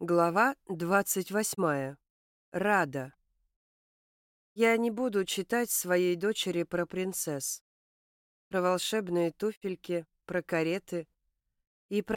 Глава 28. Рада. Я не буду читать своей дочери про принцесс, про волшебные туфельки, про кареты и про...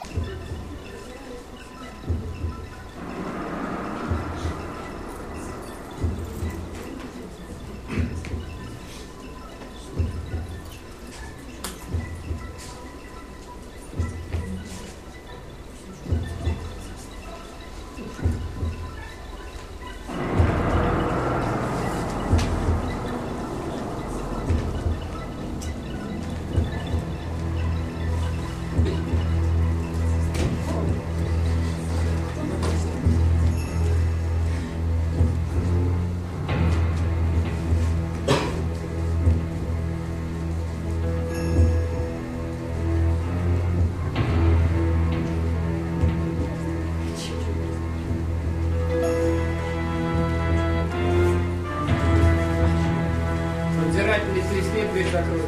Надзиратели, свистни, дверь закрой.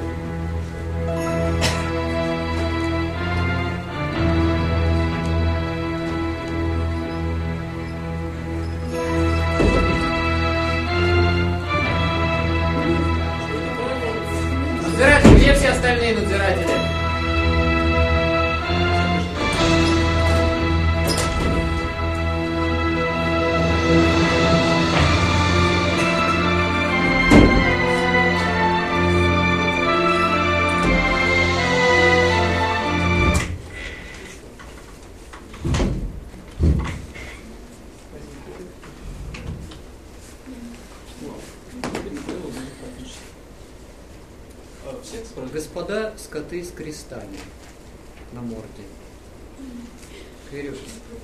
Надзиратели, где все остальные надзиратели? Господа скоты с крестами на морде. Кверюшка.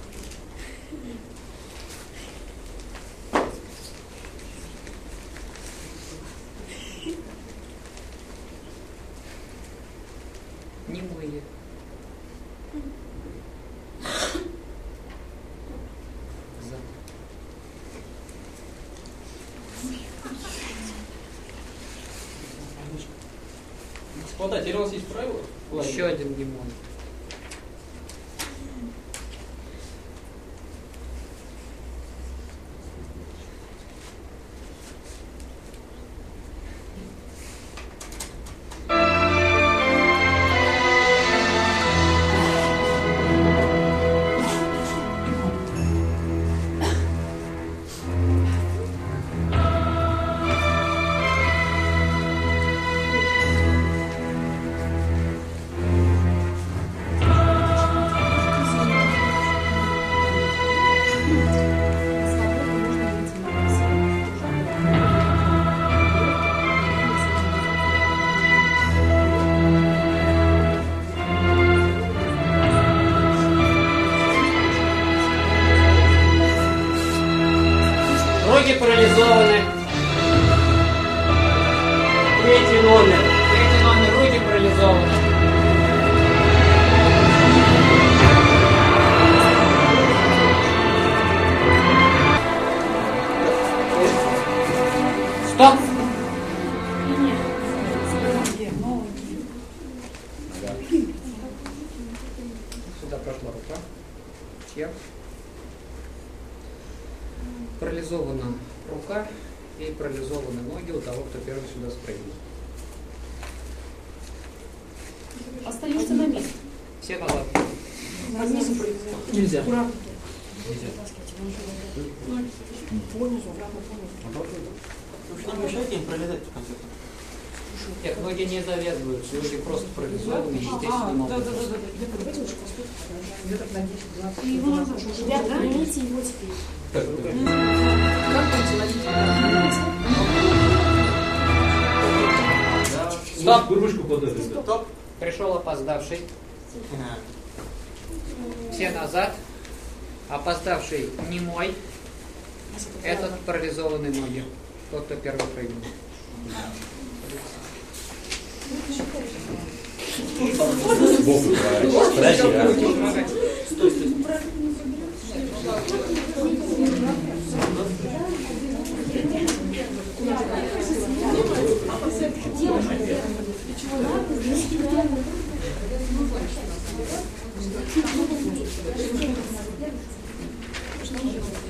Немые. Господа, теперь у вас есть правила? Еще один лимон. Ноги парализованы. Третий номер, руки парализованы. Стоп! Сюда прошла рука. Тех. Парализована рука и парализованы ноги у того, кто первый сюда спрыгнул. Остаешься на месте. Все назад. Нельзя. Понизу, обратно понизу. Вы не мешайте им пролезать в конце. Нет, ноги не завязываются, ноги просто парализованы естественным образом. Ребят, гоните его теперь. Стоп! Ручку подали. Стоп. Пришел опоздавший. Все назад. Опоздавший немой. Этот парализованный ноги. Тот, кто первый прыгнул.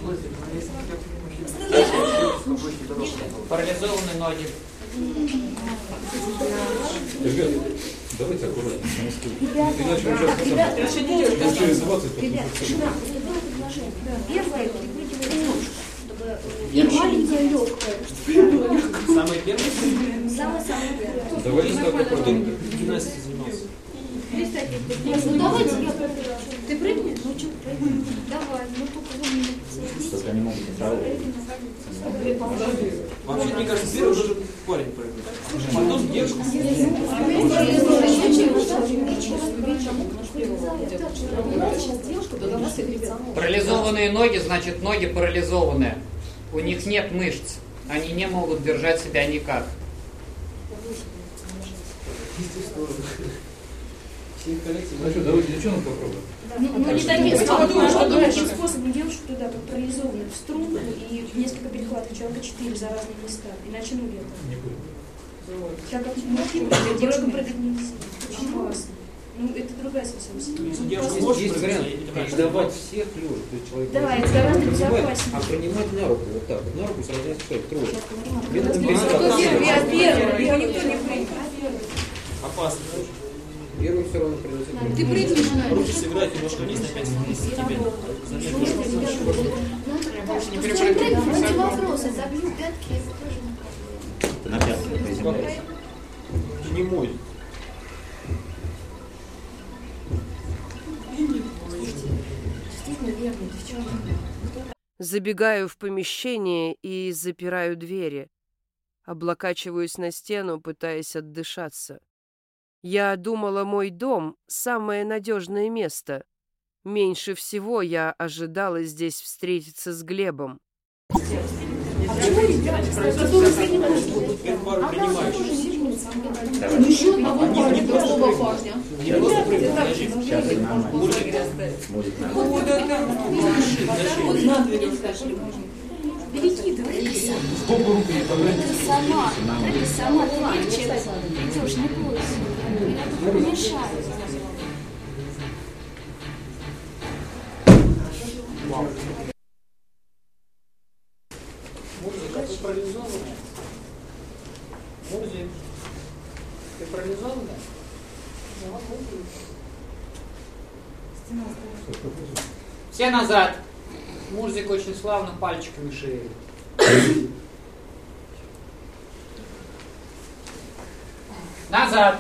Парализованные ноги. Ребят, давайте аккуратнее. Иначе мы сейчас через 20 Первое, прикручивается ножку, чтобы и маленькая легкая. Самый первый? Самое-самое первое. Давайте так аккуратнее. Гимнастикой занимался. Ну давайте я попробую. Ты прыгнешь? Ну что, прыгнем? Давай, ну только вы меня подсадите. Вообще, мне кажется, первый должен парень прыгнуть. Потом девушка. Парализованные ноги, значит, ноги парализованы. У них нет мышц. Они не могут держать себя никак. Ну что, давайте девчонок попробуем. Ну не таким способом девушку туда как парализованную в струнку и несколько перехватов, человека 4 за разные места. Иначе ну лето. Не будем. Так как мужчина прыгает, девушка прыгать не сильно. Очень классно. Ну это другая совсем ситуация. Если девушка может Есть прыгать, вариант я не понимаю, что давать всех лежа, то есть человек Да, может это гораздо принимать, безопаснее. а принимать на руку, вот так, вот, на руку сразу человек трое. Я первый, его никто не прыгает. опасно. Первый все равно придется. Ты прыгнешь на Руки сыграть немножко вниз на 5 сантиметров. Вроде вопрос, забью пятки, я его тоже На пятки приземляйся. Не мой. действительно верно, девчонка. Забегаю в помещение и запираю двери. Облокачиваюсь на стену, пытаясь отдышаться. Я думала, мой дом — самое надежное место. Меньше всего я ожидала здесь встретиться с Глебом. А почему ребята, которые принимают? Пару принимаешь. Ну еще одного парня, другого парня. Не просто прыгнуть, подожди. Сейчас нормально. Будет нормально. Перекидывайся. Ты сама, ты легче идешь, не бойся. Я тут помешаю. Мурзик, а ты парализованная? Мурзик, ты парализованная? Все назад. Мурзик очень славно пальчиками шевелит. Назад.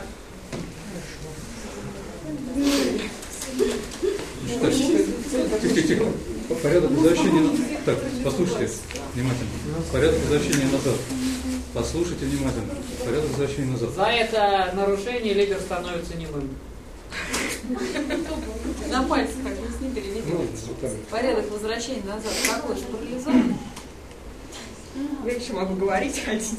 Тихо. Порядок возвращения. Так, послушайте внимательно. Порядок возвращения назад. Послушайте внимательно. Порядок возвращения назад. За это нарушение лидер становится немым. На пальцах как бы с ним переведите. Порядок возвращения назад. Какой же парализованный? Я еще могу говорить, хотите.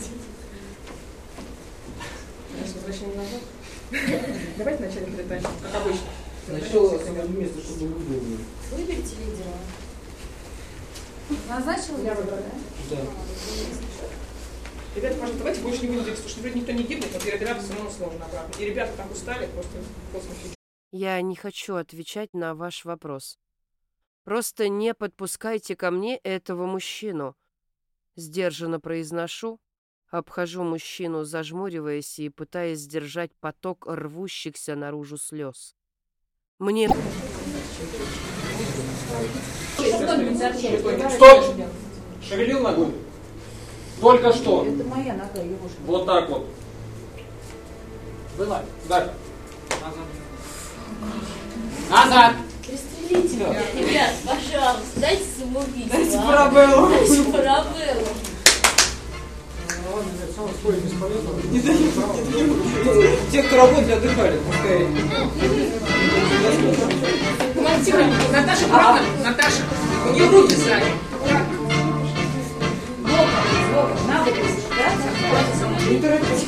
Значит, возвращение назад. Давайте вначале перетащим, как обычно. Сначала самое место, чтобы удобно. Выберите лидера. Назначил Я лидера, выбрала. да? Да. Ребята, пожалуйста, давайте больше не будем делать, потому что вроде никто не гибнет, но перебираться все равно сложно обратно. И ребята так устали, просто космос. Я не хочу отвечать на ваш вопрос. Просто не подпускайте ко мне этого мужчину. Сдержанно произношу, обхожу мужчину, зажмуриваясь и пытаясь сдержать поток рвущихся наружу слез. Мне... Стоп! Шевелил ногой? Только что. Это моя нога, его же. Вот так вот. Вылазь. Да. Назад. Пристрелите меня. Ребят, пожалуйста, дайте самоубийство. Дайте парабеллу. Дайте парабеллу. Те, кто работает, отдыхали, пускай. Наташа, правда? Наташа, у нее руки сзади. Боком, на бок, да? Не торопись.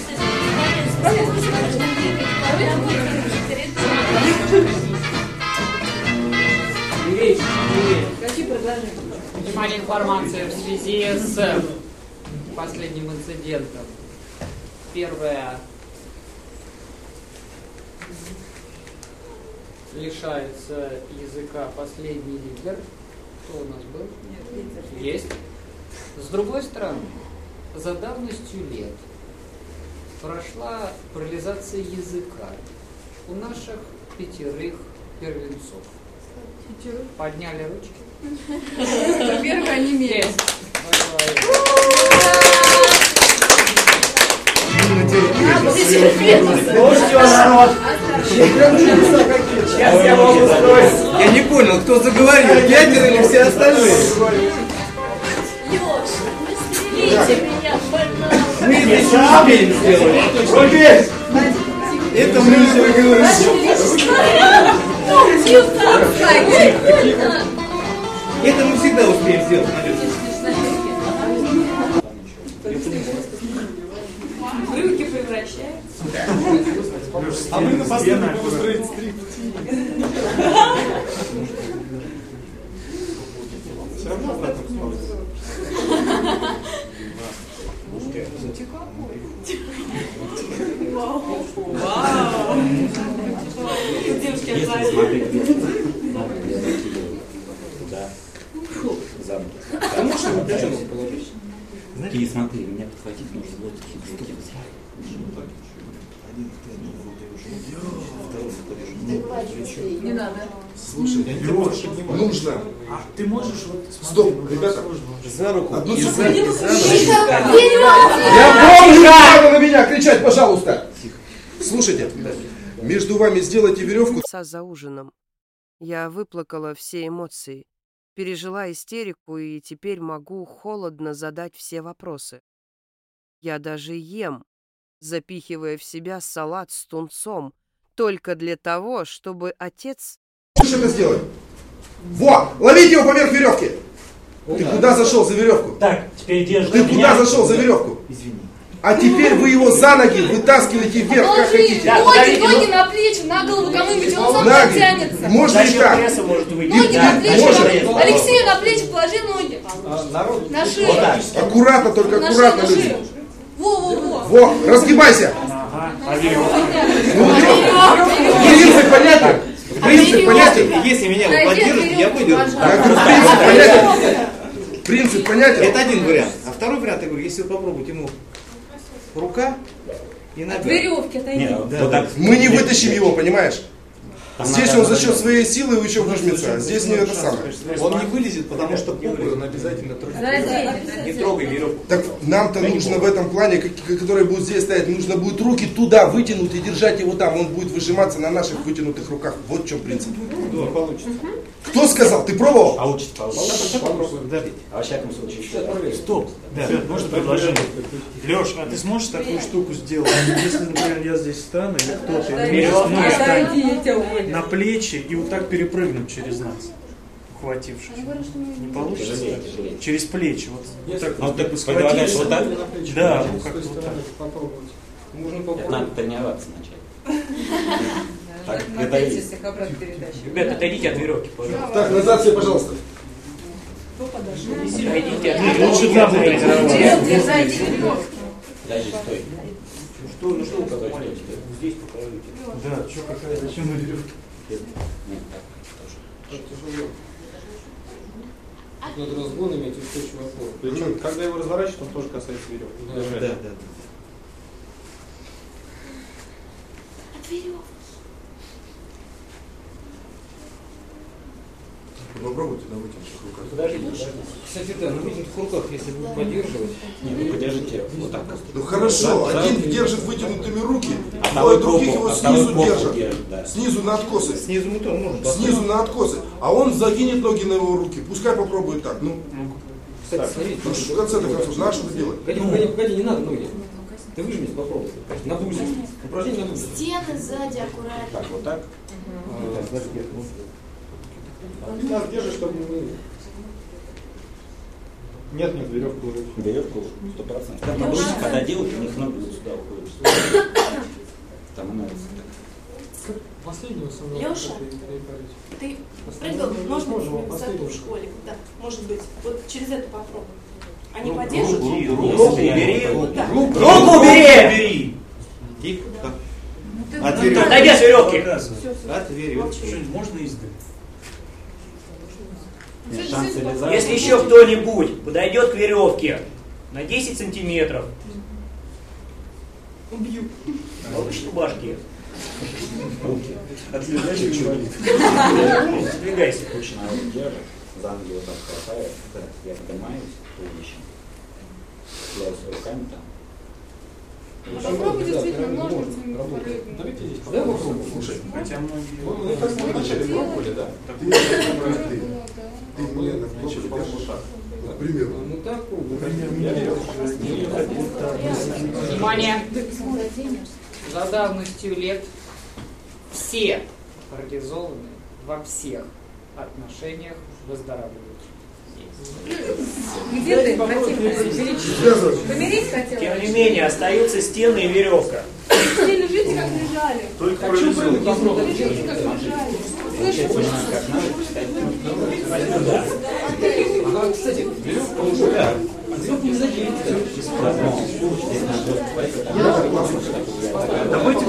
Какие предложения? Внимание, информация в связи с последним инцидентом. Первое. Лишается языка последний лидер. Кто у нас был? Есть. С другой стороны, за давностью лет прошла парализация языка у наших 5 первенцов. Подняли ручки. Первый онемели. Сейчас я вам устрою. Я не понял, кто заговорил, 5 или все остальные? Леша, быстрее меня, больная. Мы это еще успеем сделать. Это мы еще говорим. Это мы всегда успеем сделать, Надюша. Брюки превращаются. А мы напоследок будем устроить стрип. Все равно обратно посмотрим. Вау! Девушки отвалили. Да. Замки. А можешь его причем положить? И смотри, меня подхватить нужно вот такие руки. Не надо. Слушай, нужно. А ты можешь вот... Стоп, ребята. За руку. Одну И секунду. за- и за ногу. Я помню, не надо на меня кричать, пожалуйста. Слушайте, между вами сделайте веревку. За ужином. Я выплакала все эмоции, пережила истерику и теперь могу холодно задать все вопросы. Я даже ем, запихивая в себя салат с тунцом, только для того, чтобы отец... Что это сделать? Во! Ловите его поверх веревки! Ты куда зашел за веревку? Так, теперь держи. Ты куда зашел за веревку? Извини. А теперь вы его за ноги вытаскиваете вверх, как хотите. Ноги на плечи, на голову кому-нибудь, он сам Ноги. потянется. Можно и так. Ноги на плечи, Может. Алексею на плечи положи ноги. На шею. Аккуратно, только На аккуратно, шею, на люди. шею. Во-во-во. Во, разгибайся. Принцип понятен? Принцип понятен? Если меня вы поддержите, я выдержу. Я говорю, принцип понятен? Принцип понятен? Это один вариант. А второй вариант, я говорю, если вы попробуете ему рука и нога. От веревки отойди. Мы не вытащим его, понимаешь? Там Здесь надо он за счет своей силы еще выжмется, а здесь не это самое. Он не вылезет, потому что попой он обязательно трогает. Задень. Не трогай веревку. Так нам-то нужно в этом плане, который будет здесь стоять, нужно будет руки туда вытянуть и держать его там. Он будет выжиматься на наших вытянутых руках. Вот в чем принцип. Не получится. Кто сказал? Ты пробовал? Получится. Подожди. А во всяком случае еще. Стоп. Да, можно предложение? Леш, а ты сможешь такую штуку сделать? Если, например, я здесь стану, или кто-то, или мы станем на плечи и вот так перепрыгнуть через нас, ухватившись. Не получится? Тяжелее. Через плечи. Вот так Ну, вот, ты как бы предлагаешь схватиться. вот так? Да, ну как-то вот так. Попробовать. Можно Это попробовать. надо тренироваться начать. Так, это Смотрите, есть. как обратно передача. Ребята, отойдите от веревки, пожалуйста. Так, назад все, пожалуйста. Отойдите от Нет, лучше там будет тренироваться. Держайте веревку. Подожди, стой. Ну что вы Стой, маленький? стой, стой. Здесь покажите. Да, что какая, зачем на веревке? Нет, так, тоже. Тяжело. Надо разгон иметь устойчивый опору. Причем, когда его разворачивают, он тоже касается веревки. Да. От веревки. Попробуйте на вытянутых руках. Подожди. Кстати, да, на вытянутых руках, если будут поддерживать. Нет, вы подержите вот так. Ну хорошо, Да, один да. держит вытянутыми руки, А двое второй других попу, его а второй снизу попу держат. держит, да. Снизу на откосы. Снизу мы тоже можем. Снизу на откосы. А он закинет ноги на его руки. Пускай попробует так. Ну, Кстати, смотрите. ну в конце-то концов, знаешь, что делать? Погоди, не надо ноги. Ты выжмись, попробуй. На бузе. Упражнение на бузе. Стены сзади аккуратно. Так, вот так. Так, держи, чтобы не вылез. Нет, веревку ложить. Веревку 100%. Там обычно, когда делают, у них ноги вот сюда уходят. Там нравится так. Последнего самого. Леша, ты прыгал, может быть, высоту в школе, да, может быть, вот через это попробуй. Они поддержат? Руку убери. Вот так. Руку убери! Тихо. От веревки. Отойди от веревки. От веревки. Что-нибудь можно издать? Если еще кто-нибудь подойдет к веревке на 10 сантиметров, убью. Получит в башке. Отвлекайся, Сдвигайся. точно, а вот я же за ноги вот так хватаю, я поднимаюсь туловищем, я руками там. Попробуй действительно ножницами. Давайте здесь попробуем. Слушай, хотя многие... Ну, так мы вначале пробовали, да? Ты вначале первый шаг. Примерно. Ну так, Внимание! За давностью лет все парализованные во всех отношениях выздоравливают. Где ты хотел? Помирить хотел? Тем не менее, остаются стены и веревка. Стены, видите, как лежали? Только парализованные. Видите, как лежали? Ага, кстати, веревка уже, да. Веревка не заденет. Давайте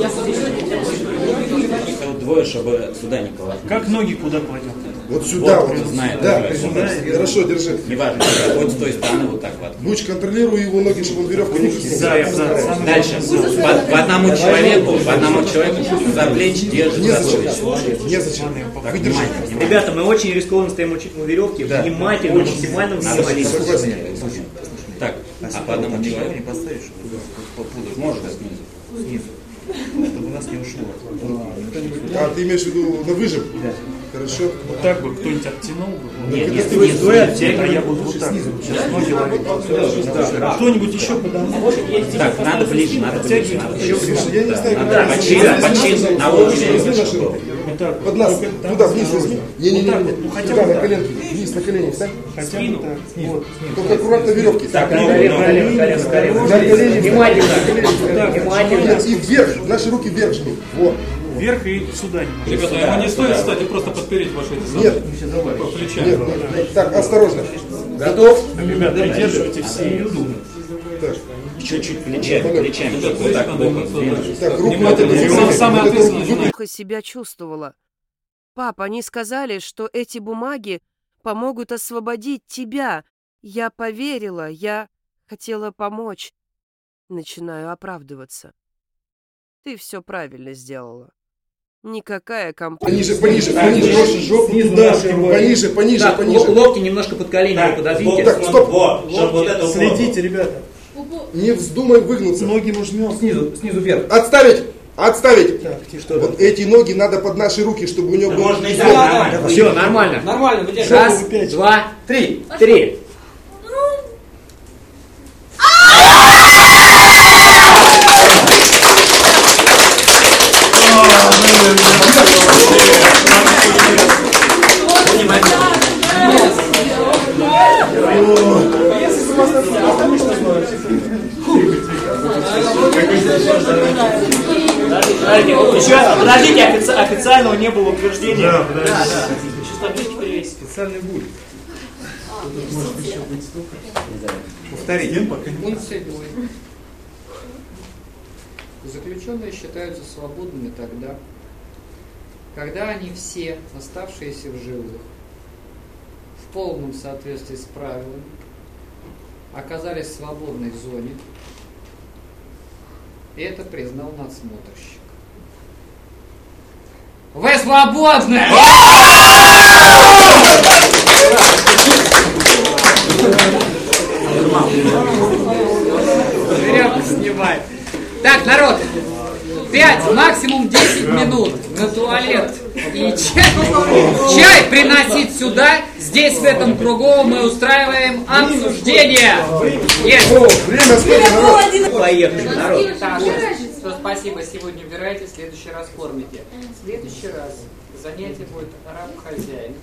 Двое, чтобы сюда не кладут. как ноги куда кладем? Вот сюда, Вот, вот. знает, Да, сюда. хорошо, держи. Неважно, вот с той стороны вот так вот. Буч, контролируй его ноги, чтобы он веревку не кусал. Дальше. По одному человеку за плечи держит. Незачем. Так, внимательно. Ребята, мы очень рискованно стоим у веревки. Внимательно, максимально внимательно. Так, а по одному человеку не поставишь? Можешь снизу. Чтобы у нас не ушло. А ты имеешь в виду на выжим? Да. Хорошо. Вот так бы кто-нибудь оттянул бы. Нет, если вы стоите, а я буду вот так. Сейчас ноги ловить. Кто-нибудь еще подам? Так, надо ближе, надо ближе. Еще ближе. Я не знаю, Надо почин, на очередь. под нас, туда, вниз возьми. Не-не-не, хотя туда, бы на так. коленки, вниз, на колени, встань. Хотя бы так. Вот. Только аккуратно веревки. Так, колено. Внимательно. Нет, и вверх, наши руки вверх жми. Вот. Вверх и сюда немножко. Ребята, ему не стоит, кстати, просто подпереть ваши эти Нет. по плечам. Нет. Так, осторожно. Готов? Ребята, придерживайте все и думайте. Так. Чуть-чуть плечами. Вот так, боком. Так, руку Внимательно. Самое ответственное. Плохо себя чувствовала. Пап, они сказали, что эти бумаги помогут освободить тебя. Я поверила, я хотела помочь. Начинаю оправдываться. Ты все правильно сделала. Никакая компания. Пониже, больше жопу туда, пониже. Так, локти немножко под колени пододвиньте. Так, стоп. Вот это Следите, ребята. Не вздумай выгнуться. Ноги мы жмем. Снизу вверх. Отставить. Так, что Вот эти ноги надо под наши руки, чтобы у него было... Можно и так, нормально. Все, нормально. Нормально, выдерживай. Раз, два, три. Подождите, официального не было утверждения. Да. Сейчас таблички перевесить. специальный будет. Повторить. Пункт 7. Заключенные считаются свободными тогда, когда они все, оставшиеся в живых, в полном соответствии с правилами, оказались в свободной зоне, и это признал надсмотрщик. Вы свободны! Веревку снимай. Так, народ, 5, максимум 10 минут на туалет. И чай приносить сюда. Здесь, в этом кругу, мы устраиваем обсуждение. Есть. Время сколько, народ? Поехали, народ. Так, спасибо, сегодня убираете, в следующий раз кормите. В следующий раз занятие будет раб-хозяин.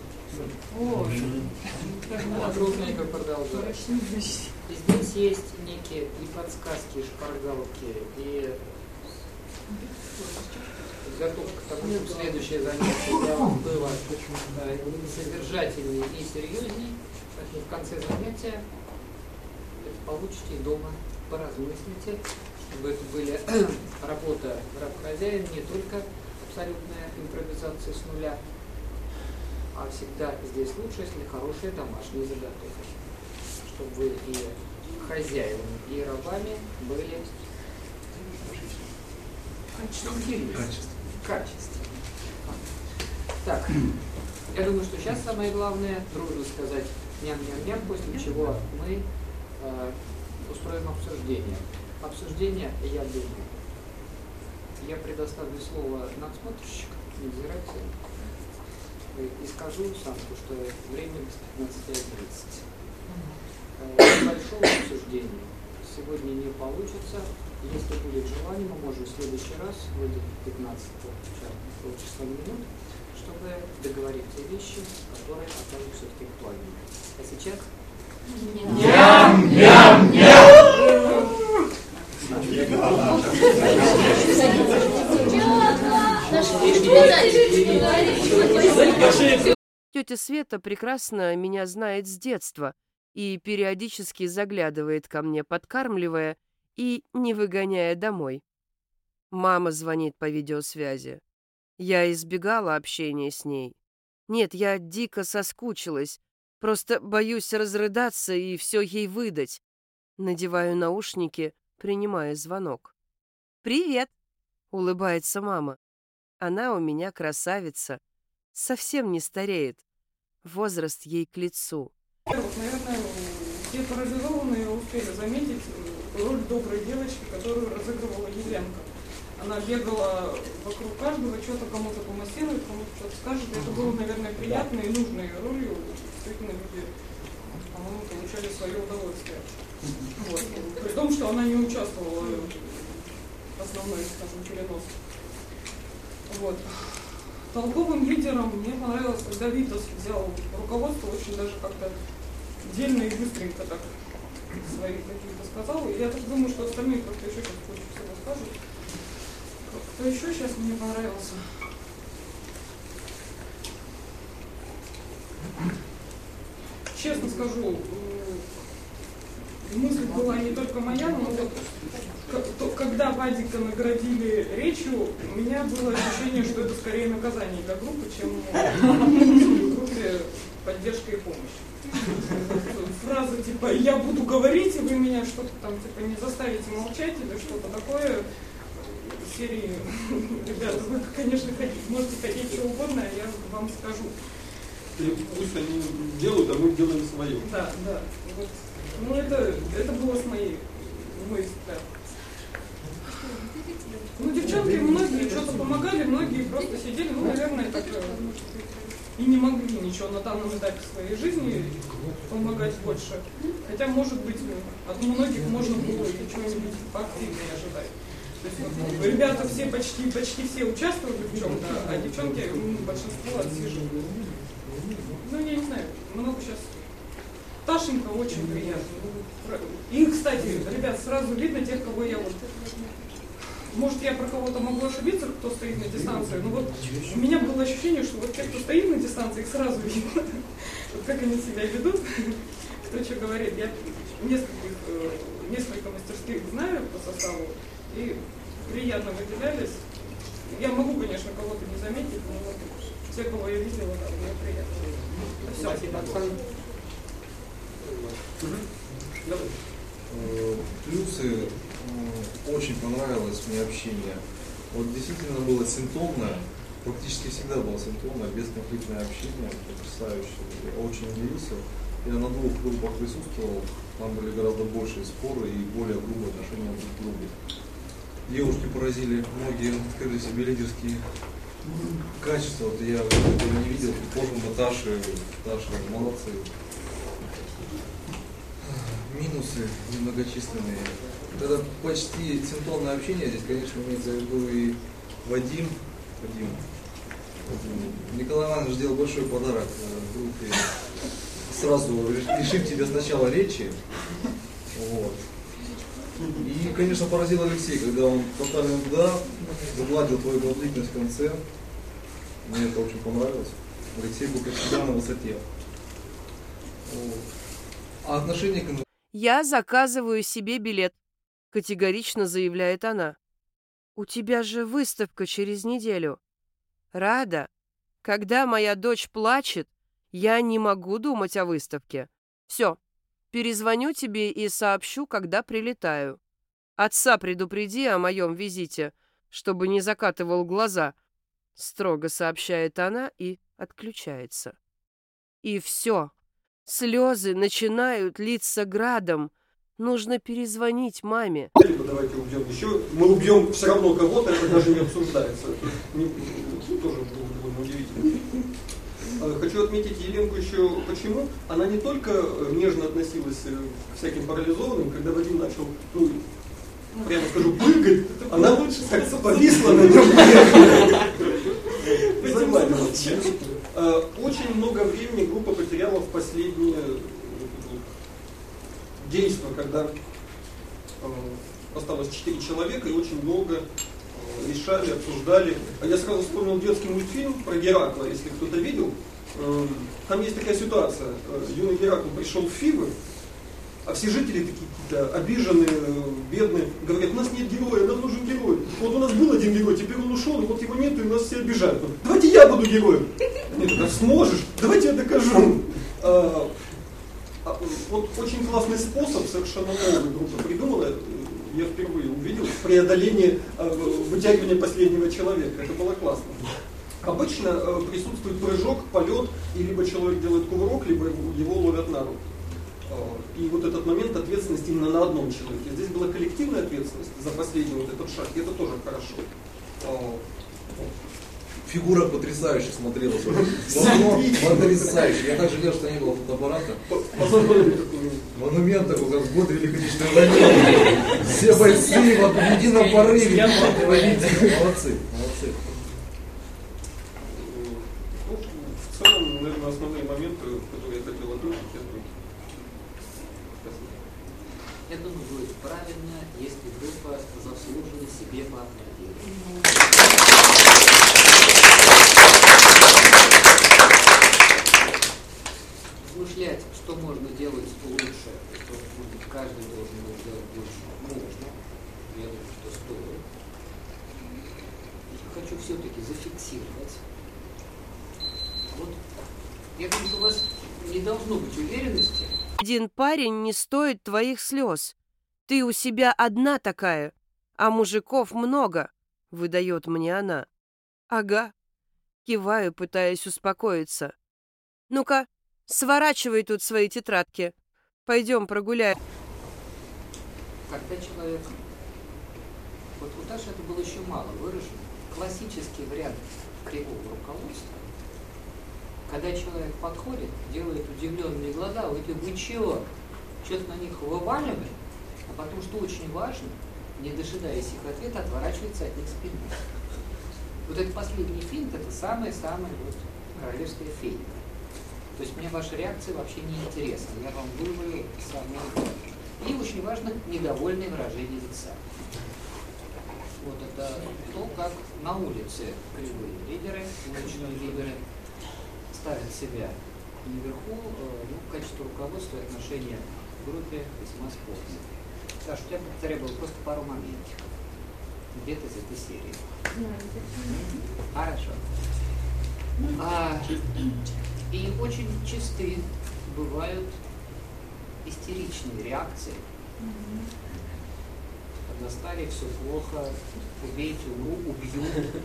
Крупненько продолжаем. И здесь есть некие и подсказки, и шпаргалки, и подготовка к тому, чтобы следующее занятие для вас было содержательнее и серьезнее. Поэтому в конце занятия это получите и дома поразмыслите, чтобы это были работа раб-хозяин, не только абсолютная импровизация с нуля, А всегда здесь лучше, если хорошие домашние заготовки. Чтобы вы и хозяевами, и рабами были качественными. Так, я думаю, что сейчас самое главное, дружно сказать ням-ням-ням, после чего мы устроим обсуждение. Обсуждение, я думаю, я предоставлю слово надсмотрщику, надзирателю, и скажу Санку, что время без 15:30. Большого обсуждения сегодня не получится. Если будет желание, мы можем в следующий раз выделить 15 полчаса минут, чтобы договорить те вещи, которые окажутся все-таки актуальными. А сейчас... Тетя Света прекрасно меня знает с детства и периодически заглядывает ко мне, подкармливая и не выгоняя домой. Мама звонит по видеосвязи. Я избегала общения с ней. Нет, я дико соскучилась, просто боюсь разрыдаться и все ей выдать. Надеваю наушники, принимая звонок. «Привет!» — улыбается мама. Она у меня красавица, совсем не стареет. Возраст ей к лицу. Наверное, те парализованные успели заметить роль доброй девочки, которую разыгрывала Еленка. Она бегала вокруг каждого, что-то кому-то помассирует, кому-то что-то скажет. И это было, наверное, приятной и нужной ролью. Действительно, люди, по-моему, получали свое удовольствие. Вот. При том, что она не участвовала в основной, скажем, переноске. Вот. Толковым лидером мне понравилось, когда Витас взял руководство, очень даже как-то дельно и быстренько так свои какие-то сказал. И я так думаю, что остальные просто еще сейчас больше всего скажут. Кто еще сейчас мне понравился? Честно скажу, мысль была не только моя, но вот когда Вадика наградили речью, у меня было ощущение, что это скорее наказание для группы, чем группе поддержка и помощь. Фраза типа «я буду говорить, и вы меня что-то там типа не заставите молчать» или что-то такое. Серии, ребята, вы, конечно, можете хотеть что угодно, а я вам скажу. Пусть они делают, а мы делаем свое. Да, да. Вот. Ну, это было с моей мыслью, да. Ну, девчонки многие что-то помогали, многие просто сидели, ну, наверное, так и не могли ничего на данном этапе своей жизни помогать больше. Хотя, может быть, от многих можно было и чего-нибудь поактивнее ожидать. То есть, ребята все почти все участвовали в чем-то, а девчонки большинство отсиживали. Ну, я не знаю, много сейчас. Ташенька очень приятно. И, кстати, ребят, сразу видно тех, кого я вот... Может, я про кого-то могу ошибиться, кто стоит на дистанции, но вот у меня было ощущение, что вот те, кто стоит на дистанции, их сразу видно. Вот как они себя ведут, кто что говорит. Я несколько мастерских знаю по составу, и приятно выделялись. Я могу, конечно, кого-то не заметить, но вот все, кого я видела, да, мне приятно. Все. Спасибо, Оксана. Плюсы, очень понравилось мне общение. Вот действительно было синтомное, практически всегда было синтомное, бесконфликтное общение, потрясающе. Я очень удивился. Я на 2 группах присутствовал, там были гораздо большие споры и более грубые отношения друг к другу. Девушки поразили, многие открыли себе лидерские качества. Вот я этого не видел, похожим на Таша, молодцы. Минусы немногочисленные. Это почти синхронное общение. Здесь, конечно, имеется в виду и Вадим. Николай Иванович сделал большой подарок группе. Сразу лишив тебя сначала речи. Вот. И, конечно, поразил Алексей, когда он тотально туда загладил твою конфликтность в конце. Мне это очень понравилось. Алексей был, как всегда, на высоте. Вот. А отношение к... «Я заказываю себе билет», — категорично заявляет она. «У тебя же выставка через неделю». «Рада, Когда моя дочь плачет, я не могу думать о выставке. Все, перезвоню тебе и сообщу, когда прилетаю. Отца предупреди о моем визите, чтобы не закатывал глаза, строго сообщает она и отключается. И все. Слезы начинают литься градом. Нужно перезвонить маме. Давайте убьем еще. Мы убьем все равно кого-то, это даже не обсуждается. Тоже было довольно удивительно. Хочу отметить Еленку еще почему. Она не только нежно относилась к всяким парализованным, когда Вадим начал, прямо скажу, прыгать, она лучше как-то повисла на нем. Очень много времени группа потеряла в последнее действие, когда осталось 4 человека и очень долго решали, обсуждали. А я сразу вспомнил детский мультфильм про Геракла, если кто-то видел. Там есть такая ситуация. Юный Геракл пришел в Фивы, а все жители такие какие-то обиженные, бедные, говорят, у нас нет героя, нам нужен герой. Вот у нас был один герой, теперь он ушел, и вот его нет, и нас все обижают. Давайте я буду героем. Нет, да сможешь, давайте я докажу. Вот очень классный способ, совершенно новый группа придумала, я впервые увидел, преодоление, вытягивание последнего человека. Это было классно. Обычно присутствует прыжок, полет, и либо человек делает кувырок, либо его ловят на руку. И вот этот момент ответственности именно на одном человеке. Здесь была коллективная ответственность за последний вот этот шаг, и это тоже хорошо. Фигура потрясающе смотрелась. Потрясающе. Я так жалел, что не было фотоаппарата. Монумент такой, как в год Великой Отечественной войны. Все бойцы в едином порыве. Молодцы. В целом, наверное, основные моменты, которые я хотел отметить, я думаю, будет правильно, если группа заслуженно себе поаплодирует. Размышлять, что можно делать лучше, что каждый должен был делать больше, можно. Я думаю, что стоит. Хочу все-таки зафиксировать. Вот, я думаю, что у вас не должно быть уверенности. Один парень не стоит твоих слез. Ты у себя одна такая, а мужиков много, выдает мне она. Ага. Киваю, пытаясь успокоиться. Ну-ка, сворачивай тут свои тетрадки. Пойдем прогуляем. Когда человек... Вот у Таши это было еще мало выражено. Классический вариант кривого руководства. Когда человек подходит, делает удивленные глаза, вы чего? Что-то на них вываливает, а потом, что очень важно, не дожидаясь их ответа, отворачивается от них спиной. Вот этот последний финт, это самая-самая вот королевская фейка. То есть мне ваша реакция вообще не интересна. Я вам вывалил самое. И очень важно недовольное выражение лица. Вот это то, как на улице кривые лидеры, уличные лидеры ставят себя наверху, в качестве руководства и отношения к группе весьма спорно. Саша, у тебя потребовало просто пару моментиков. Где-то из этой серии. Хорошо. И очень часты бывают истеричные реакции. Когда стали, все плохо, убейте, убью.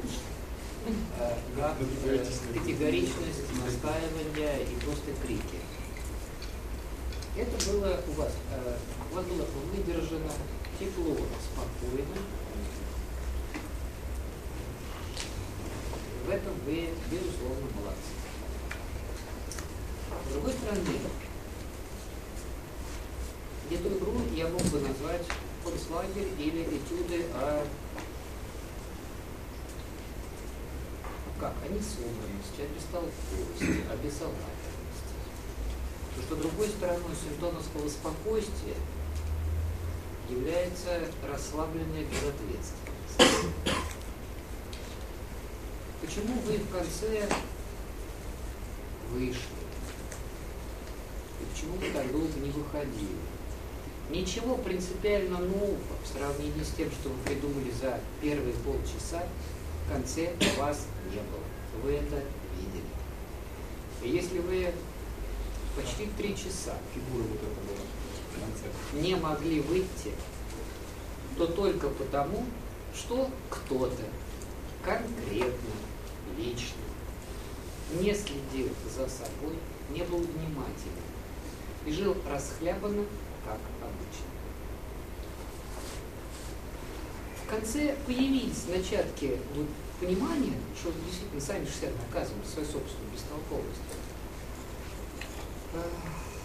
Категоричность, настаивание и просто крики. Это было у вас было выдержано тепло, спокойно. В этом вы, безусловно, молодцы. С другой стороны, эту игру я мог бы назвать концлагерь или этюды о как они собранности, о бестолковости, о бессознательности. То, что другой стороной синтоновского спокойствия является расслабленная безответственность. Почему вы в конце вышли? И почему вы так долго не выходили? Ничего принципиально нового в сравнении с тем, что вы придумали за первые полчаса, в конце у вас не было. вы это видели. И если вы почти 3 часа Фигура вот эта была в конце. не могли выйти, то только потому, что кто-то конкретно, лично не следил за собой, не был внимательным и жил расхлябанно, как обычно. В конце появились начатки понимания, что действительно сами же себя наказываем за свою собственную бестолковость.